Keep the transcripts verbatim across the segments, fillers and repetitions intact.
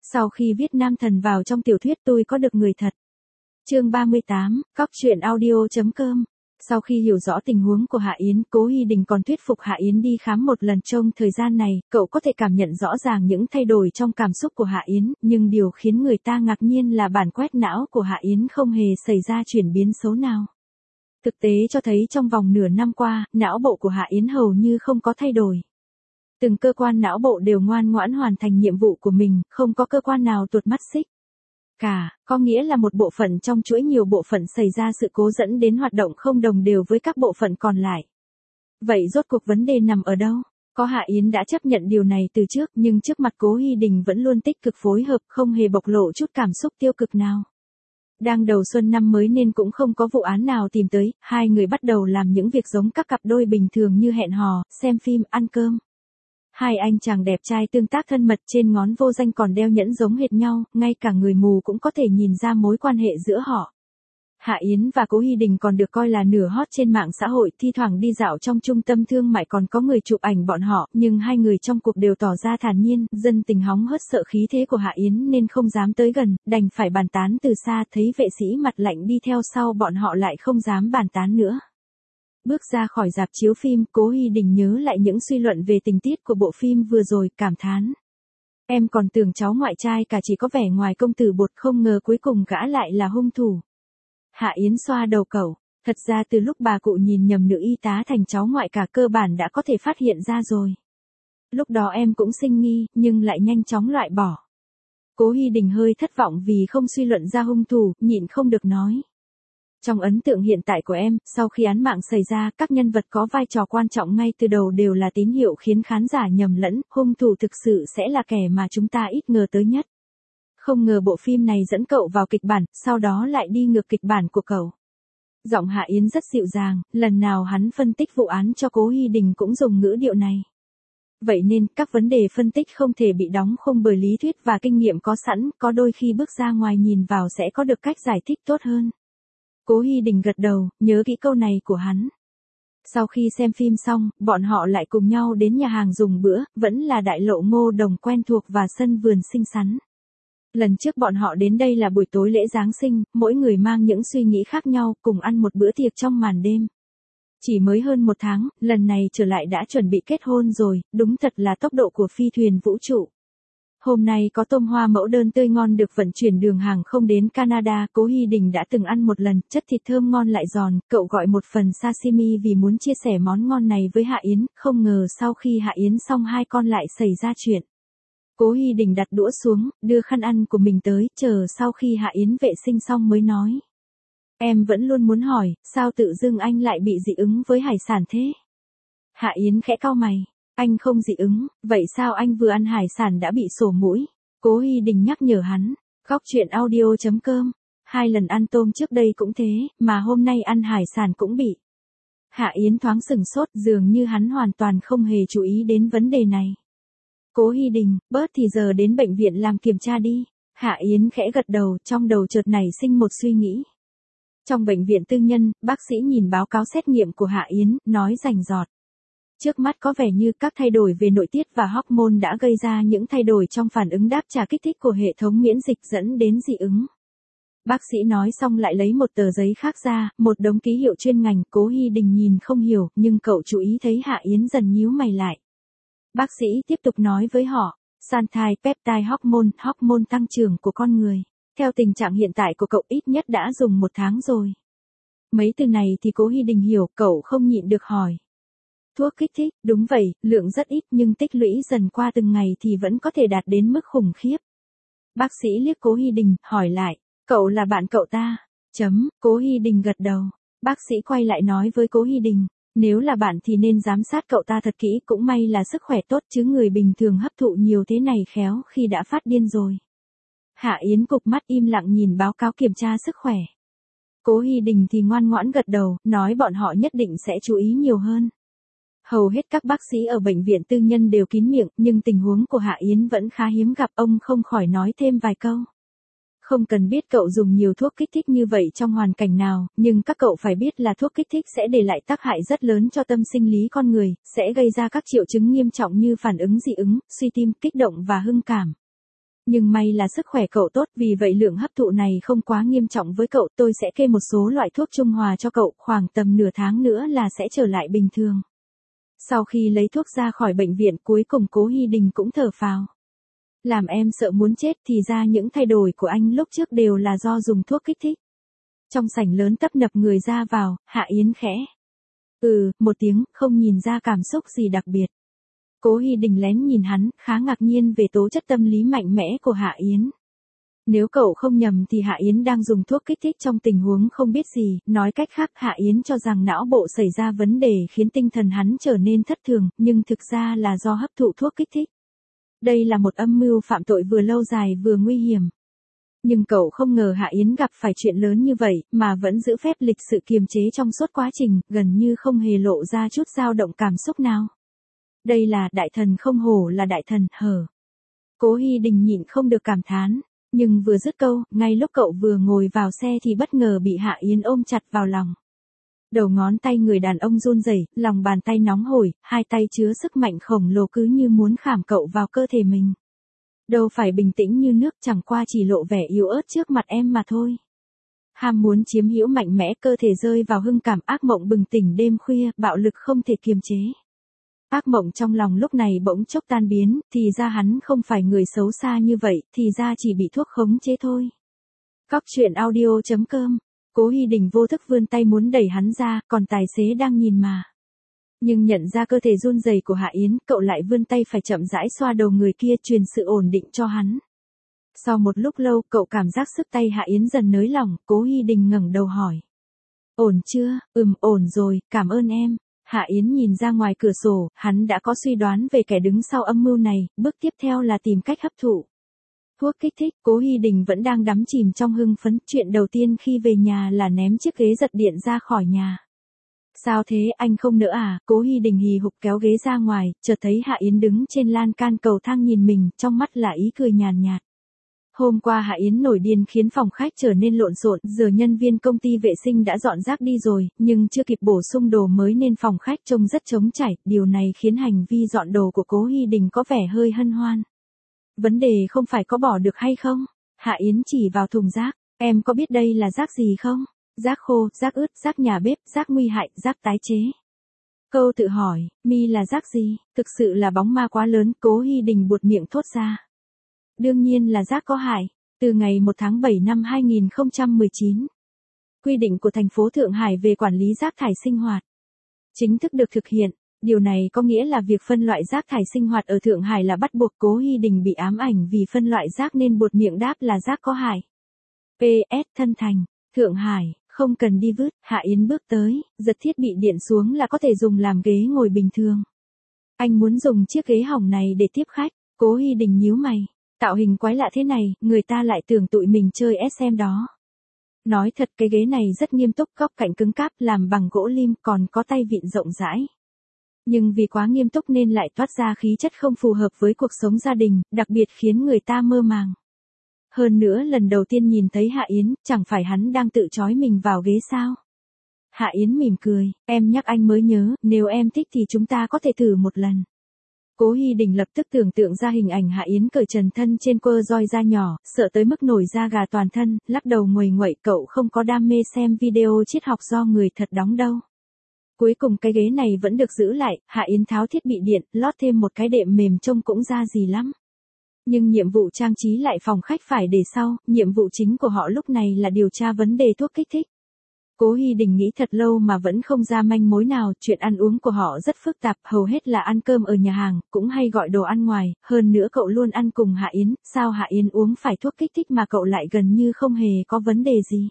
Sau khi viết nam thần vào trong tiểu thuyết tôi có được người thật. Chương ba mươi tám, cóc truyện audio chấm com. Sau khi hiểu rõ tình huống của Hạ Yến, Cố Hy Đình còn thuyết phục Hạ Yến đi khám một lần. Trong thời gian này, cậu có thể cảm nhận rõ ràng những thay đổi trong cảm xúc của Hạ Yến, nhưng điều khiến người ta ngạc nhiên là bản quét não của Hạ Yến không hề xảy ra chuyển biến xấu nào. Thực tế cho thấy trong vòng nửa năm qua, não bộ của Hạ Yến hầu như không có thay đổi. Từng cơ quan não bộ đều ngoan ngoãn hoàn thành nhiệm vụ của mình, không có cơ quan nào tuột mắt xích. Cả, có nghĩa là một bộ phận trong chuỗi nhiều bộ phận xảy ra sự cố dẫn đến hoạt động không đồng đều với các bộ phận còn lại. Vậy rốt cuộc vấn đề nằm ở đâu? Có Hạ Yến đã chấp nhận điều này từ trước, nhưng trước mặt Cố Hy Đình vẫn luôn tích cực phối hợp, không hề bộc lộ chút cảm xúc tiêu cực nào. Đang đầu xuân năm mới nên cũng không có vụ án nào tìm tới, hai người bắt đầu làm những việc giống các cặp đôi bình thường như hẹn hò, xem phim, ăn cơm. Hai anh chàng đẹp trai tương tác thân mật, trên ngón vô danh còn đeo nhẫn giống hệt nhau, ngay cả người mù cũng có thể nhìn ra mối quan hệ giữa họ. Hạ Yến và Cố Hy Đình còn được coi là nửa hot trên mạng xã hội, thi thoảng đi dạo trong trung tâm thương mại còn có người chụp ảnh bọn họ, nhưng hai người trong cuộc đều tỏ ra thản nhiên, dân tình hóng hớt sợ khí thế của Hạ Yến nên không dám tới gần, đành phải bàn tán từ xa. Thấy vệ sĩ mặt lạnh đi theo sau bọn họ lại không dám bàn tán nữa. Bước ra khỏi rạp chiếu phim, Cố Hy Đình nhớ lại những suy luận về tình tiết của bộ phim vừa rồi, cảm thán. Em còn tưởng cháu ngoại trai cả chỉ có vẻ ngoài công tử bột, không ngờ cuối cùng gã lại là hung thủ. Hạ Yến xoa đầu cậu, thật ra từ lúc bà cụ nhìn nhầm nữ y tá thành cháu ngoại cả cơ bản đã có thể phát hiện ra rồi. Lúc đó em cũng sinh nghi, nhưng lại nhanh chóng loại bỏ. Cố Hy Đình hơi thất vọng vì không suy luận ra hung thủ, nhịn không được nói. Trong ấn tượng hiện tại của em, sau khi án mạng xảy ra, các nhân vật có vai trò quan trọng ngay từ đầu đều là tín hiệu khiến khán giả nhầm lẫn, hung thủ thực sự sẽ là kẻ mà chúng ta ít ngờ tới nhất. Không ngờ bộ phim này dẫn cậu vào kịch bản, sau đó lại đi ngược kịch bản của cậu. Giọng Hạ Yến rất dịu dàng, lần nào hắn phân tích vụ án cho Cố Hy Đình cũng dùng ngữ điệu này. Vậy nên, các vấn đề phân tích không thể bị đóng khung bởi lý thuyết và kinh nghiệm có sẵn, có đôi khi bước ra ngoài nhìn vào sẽ có được cách giải thích tốt hơn. Cố Hy Đình gật đầu, nhớ kỹ câu này của hắn. Sau khi xem phim xong, bọn họ lại cùng nhau đến nhà hàng dùng bữa, vẫn là đại lộ Ngô Đồng quen thuộc và sân vườn xinh xắn. Lần trước bọn họ đến đây là buổi tối lễ Giáng sinh, mỗi người mang những suy nghĩ khác nhau, cùng ăn một bữa tiệc trong màn đêm. Chỉ mới hơn một tháng, lần này trở lại đã chuẩn bị kết hôn rồi, đúng thật là tốc độ của phi thuyền vũ trụ. Hôm nay có tôm hoa mẫu đơn tươi ngon được vận chuyển đường hàng không đến Canada, Cố Hy Đình đã từng ăn một lần, chất thịt thơm ngon lại giòn, cậu gọi một phần sashimi vì muốn chia sẻ món ngon này với Hạ Yến, không ngờ sau khi Hạ Yến xong hai con lại xảy ra chuyện. Cố Hy Đình đặt đũa xuống, đưa khăn ăn của mình tới, chờ sau khi Hạ Yến vệ sinh xong mới nói. Em vẫn luôn muốn hỏi, sao tự dưng anh lại bị dị ứng với hải sản thế? Hạ Yến khẽ cau mày. Anh không dị ứng, vậy sao anh vừa ăn hải sản đã bị sổ mũi? Cố Hy Đình nhắc nhở hắn. Cóc truyện audio chấm com. Hai lần ăn tôm trước đây cũng thế, mà hôm nay ăn hải sản cũng bị. Hạ Yến thoáng sừng sốt, dường như hắn hoàn toàn không hề chú ý đến vấn đề này. Cố Hy Đình, bớt thì giờ đến bệnh viện làm kiểm tra đi. Hạ Yến khẽ gật đầu, trong đầu chợt nảy sinh một suy nghĩ. Trong bệnh viện tư nhân, bác sĩ nhìn báo cáo xét nghiệm của Hạ Yến, nói rành rọt. Trước mắt có vẻ như các thay đổi về nội tiết và hormone đã gây ra những thay đổi trong phản ứng đáp trả kích thích của hệ thống miễn dịch dẫn đến dị ứng. Bác sĩ nói xong lại lấy một tờ giấy khác ra, một đống ký hiệu chuyên ngành. Cố Hy Đình nhìn không hiểu, nhưng cậu chú ý thấy Hạ Yến dần nhíu mày lại. Bác sĩ tiếp tục nói với họ, Santhai peptide hormone, hormone tăng trưởng của con người. Theo tình trạng hiện tại của cậu ít nhất đã dùng một tháng rồi. Mấy từ này thì Cố Hy Đình hiểu, cậu không nhịn được hỏi. Thuốc kích thích, đúng vậy, lượng rất ít nhưng tích lũy dần qua từng ngày thì vẫn có thể đạt đến mức khủng khiếp. Bác sĩ liếc Cố Hy Đình, hỏi lại, cậu là bạn cậu ta? Chấm, Cố Hy Đình gật đầu. Bác sĩ quay lại nói với Cố Hy Đình, nếu là bạn thì nên giám sát cậu ta thật kỹ, cũng may là sức khỏe tốt chứ người bình thường hấp thụ nhiều thế này khéo khi đã phát điên rồi. Hạ Yến cụp mắt im lặng nhìn báo cáo kiểm tra sức khỏe. Cố Hy Đình thì ngoan ngoãn gật đầu, nói bọn họ nhất định sẽ chú ý nhiều hơn. Hầu hết các bác sĩ ở bệnh viện tư nhân đều kín miệng, nhưng tình huống của Hạ Yến vẫn khá hiếm gặp, ông không khỏi nói thêm vài câu. Không cần biết cậu dùng nhiều thuốc kích thích như vậy trong hoàn cảnh nào, nhưng các cậu phải biết là thuốc kích thích sẽ để lại tác hại rất lớn cho tâm sinh lý con người, sẽ gây ra các triệu chứng nghiêm trọng như phản ứng dị ứng, suy tim, kích động và hưng cảm. Nhưng may là sức khỏe cậu tốt, vì vậy lượng hấp thụ này không quá nghiêm trọng với cậu, tôi sẽ kê một số loại thuốc trung hòa cho cậu, khoảng tầm nửa tháng nữa là sẽ trở lại bình thường. Sau khi lấy thuốc ra khỏi bệnh viện, cuối cùng Cố Hy Đình cũng thở phào. Làm em sợ muốn chết, thì ra những thay đổi của anh lúc trước đều là do dùng thuốc kích thích. Trong sảnh lớn tấp nập người ra vào, Hạ Yến khẽ. Ừ, một tiếng, không nhìn ra cảm xúc gì đặc biệt. Cố Hy Đình lén nhìn hắn, khá ngạc nhiên về tố chất tâm lý mạnh mẽ của Hạ Yến. Nếu cậu không nhầm thì Hạ Yến đang dùng thuốc kích thích trong tình huống không biết gì, nói cách khác Hạ Yến cho rằng não bộ xảy ra vấn đề khiến tinh thần hắn trở nên thất thường, nhưng thực ra là do hấp thụ thuốc kích thích. Đây là một âm mưu phạm tội vừa lâu dài vừa nguy hiểm. Nhưng cậu không ngờ Hạ Yến gặp phải chuyện lớn như vậy, mà vẫn giữ phép lịch sự kiềm chế trong suốt quá trình, gần như không hề lộ ra chút dao động cảm xúc nào. Đây là đại thần không hổ là đại thần, hở. Cố Hy Đình nhịn không được cảm thán, nhưng vừa dứt câu, ngay lúc cậu vừa ngồi vào xe thì bất ngờ bị Hạ Yến ôm chặt vào lòng. Đầu ngón tay người đàn ông run rẩy, lòng bàn tay nóng hổi, hai tay chứa sức mạnh khổng lồ cứ như muốn khảm cậu vào cơ thể mình. Đâu phải bình tĩnh như nước, chẳng qua chỉ lộ vẻ yếu ớt trước mặt em mà thôi. Ham muốn chiếm hữu mạnh mẽ, cơ thể rơi vào hưng cảm, ác mộng bừng tỉnh đêm khuya, bạo lực không thể kiềm chế. Ác mộng trong lòng lúc này bỗng chốc tan biến, thì ra hắn không phải người xấu xa như vậy, thì ra chỉ bị thuốc khống chế thôi. Cóc truyện audio chấm com. Cố Hy Đình vô thức vươn tay muốn đẩy hắn ra, còn tài xế đang nhìn mà. Nhưng nhận ra cơ thể run rẩy của Hạ Yến, cậu lại vươn tay phải chậm rãi xoa đầu người kia, truyền sự ổn định cho hắn. Sau một lúc lâu, cậu cảm giác sức tay Hạ Yến dần nới lỏng, Cố Hy Đình ngẩng đầu hỏi. Ổn chưa? Ừm, ổn rồi, cảm ơn em. Hạ Yến nhìn ra ngoài cửa sổ, hắn đã có suy đoán về kẻ đứng sau âm mưu này, bước tiếp theo là tìm cách hấp thụ thuốc kích thích. Cố Hy Đình vẫn đang đắm chìm trong hưng phấn, chuyện đầu tiên khi về nhà là ném chiếc ghế giật điện ra khỏi nhà. Sao thế, anh không nỡ à? Cố Hy Đình hì hục kéo ghế ra ngoài, chợt thấy Hạ Yến đứng trên lan can cầu thang nhìn mình, trong mắt là ý cười nhàn nhạt. Hôm qua Hạ Yến nổi điên khiến phòng khách trở nên lộn xộn, giờ nhân viên công ty vệ sinh đã dọn rác đi rồi, nhưng chưa kịp bổ sung đồ mới nên phòng khách trông rất trống trải, điều này khiến hành vi dọn đồ của Cố Hy Đình có vẻ hơi hân hoan. Vấn đề không phải có bỏ được hay không? Hạ Yến chỉ vào thùng rác, em có biết đây là rác gì không? Rác khô, rác ướt, rác nhà bếp, rác nguy hại, rác tái chế. Câu tự hỏi, mi là rác gì? Thực sự là bóng ma quá lớn, Cố Hy Đình buột miệng thốt ra. Đương nhiên là rác có hại. Từ ngày một tháng bảy năm hai nghìn không trăm mười chín, quy định của thành phố Thượng Hải về quản lý rác thải sinh hoạt chính thức được thực hiện. Điều này có nghĩa là việc phân loại rác thải sinh hoạt ở Thượng Hải là bắt buộc. Cố Hy Đình bị ám ảnh vì phân loại rác nên buột miệng đáp là rác có hại. pê ét thân thành, Thượng Hải, không cần đi vứt. Hạ Yến bước tới, giật thiết bị điện xuống là có thể dùng làm ghế ngồi bình thường. Anh muốn dùng chiếc ghế hỏng này để tiếp khách. Cố Hy Đình nhíu mày. Tạo hình quái lạ thế này, người ta lại tưởng tụi mình chơi ét em đó. Nói thật, cái ghế này rất nghiêm túc, góc cạnh cứng cáp, làm bằng gỗ lim, còn có tay vịn rộng rãi. Nhưng vì quá nghiêm túc nên lại toát ra khí chất không phù hợp với cuộc sống gia đình, đặc biệt khiến người ta mơ màng. Hơn nữa lần đầu tiên nhìn thấy Hạ Yến, chẳng phải hắn đang tự trói mình vào ghế sao? Hạ Yến mỉm cười, em nhắc anh mới nhớ, nếu em thích thì chúng ta có thể thử một lần. Cố Hy Đình lập tức tưởng tượng ra hình ảnh Hạ Yến cởi trần thân trên quơ roi da nhỏ, sợ tới mức nổi da gà toàn thân, lắc đầu nguầy nguậy. Cậu không có đam mê xem video triết học do người thật đóng đâu. Cuối cùng cái ghế này vẫn được giữ lại, Hạ Yến tháo thiết bị điện, lót thêm một cái đệm mềm trông cũng ra gì lắm. Nhưng nhiệm vụ trang trí lại phòng khách phải để sau, nhiệm vụ chính của họ lúc này là điều tra vấn đề thuốc kích thích. Cố Hy Đình nghĩ thật lâu mà vẫn không ra manh mối nào, chuyện ăn uống của họ rất phức tạp, hầu hết là ăn cơm ở nhà hàng, cũng hay gọi đồ ăn ngoài, hơn nữa cậu luôn ăn cùng Hạ Yến, sao Hạ Yến uống phải thuốc kích thích mà cậu lại gần như không hề có vấn đề gì.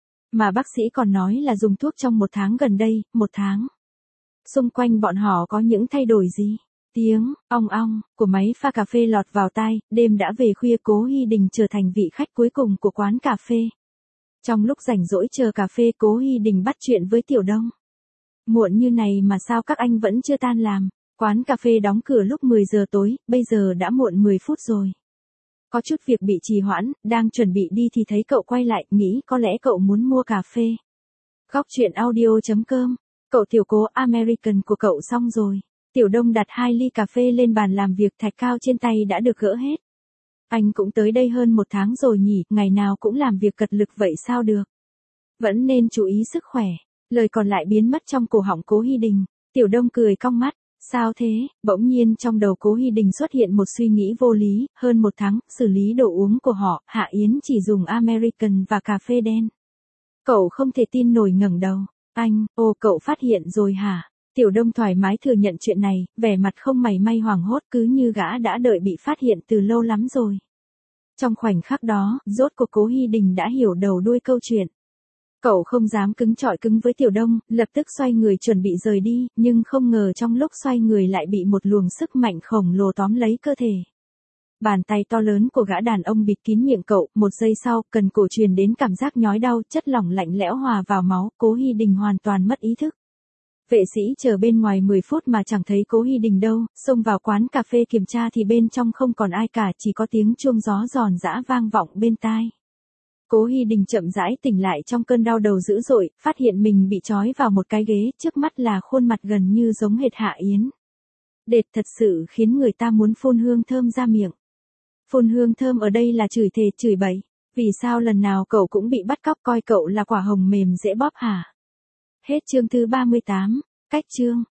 Mà bác sĩ còn nói là dùng thuốc trong một tháng gần đây, một tháng. Xung quanh bọn họ có những thay đổi gì? Tiếng, ong ong, của máy pha cà phê lọt vào tai, đêm đã về khuya. Cố Hy Đình trở thành vị khách cuối cùng của quán cà phê. Trong lúc rảnh rỗi chờ cà phê, Cố Hy Đình bắt chuyện với Tiểu Đông. Muộn như này mà sao các anh vẫn chưa tan làm? Quán cà phê đóng cửa lúc mười giờ tối, bây giờ đã muộn mười phút rồi. Có chút việc bị trì hoãn, đang chuẩn bị đi thì thấy cậu quay lại, nghĩ có lẽ cậu muốn mua cà phê. Góc truyện audio chấm com. Cậu Tiểu Cố American của cậu xong rồi. Tiểu Đông đặt hai ly cà phê lên bàn làm việc, thạch cao trên tay đã được gỡ hết. Anh cũng tới đây hơn một tháng rồi nhỉ, ngày nào cũng làm việc cật lực vậy sao được. Vẫn nên chú ý sức khỏe. Lời còn lại biến mất trong cổ họng Cố Hy Đình. Tiểu Đông cười cong mắt. Sao thế? Bỗng nhiên trong đầu Cố Hy Đình xuất hiện một suy nghĩ vô lý. Hơn một tháng, xử lý đồ uống của họ, Hạ Yến chỉ dùng American và cà phê đen. Cậu không thể tin nổi ngẩng đầu. Anh, ô cậu phát hiện rồi hả? Tiểu Đông thoải mái thừa nhận chuyện này, vẻ mặt không mảy may hoảng hốt cứ như gã đã đợi bị phát hiện từ lâu lắm rồi. Trong khoảnh khắc đó, rốt cuộc Cố Hy Đình đã hiểu đầu đuôi câu chuyện. Cậu không dám cứng chọi cứng với Tiểu Đông, lập tức xoay người chuẩn bị rời đi, nhưng không ngờ trong lúc xoay người lại bị một luồng sức mạnh khổng lồ tóm lấy cơ thể. Bàn tay to lớn của gã đàn ông bịt kín miệng cậu, một giây sau, cần cổ truyền đến cảm giác nhói đau, chất lỏng lạnh lẽo hòa vào máu, Cố Hy Đình hoàn toàn mất ý thức. Vệ sĩ chờ bên ngoài mười phút mà chẳng thấy Cố Hy Đình đâu, xông vào quán cà phê kiểm tra thì bên trong không còn ai cả, chỉ có tiếng chuông gió giòn giã vang vọng bên tai. Cố Hy Đình chậm rãi tỉnh lại trong cơn đau đầu dữ dội, phát hiện mình bị trói vào một cái ghế, trước mắt là khuôn mặt gần như giống hệt Hạ Yến. Đệt thật sự khiến người ta muốn phun hương thơm ra miệng. Phun hương thơm ở đây là chửi thề chửi bậy, vì sao lần nào cậu cũng bị bắt cóc coi cậu là quả hồng mềm dễ bóp hả? Hết chương thứ ba mươi tám, cách chương.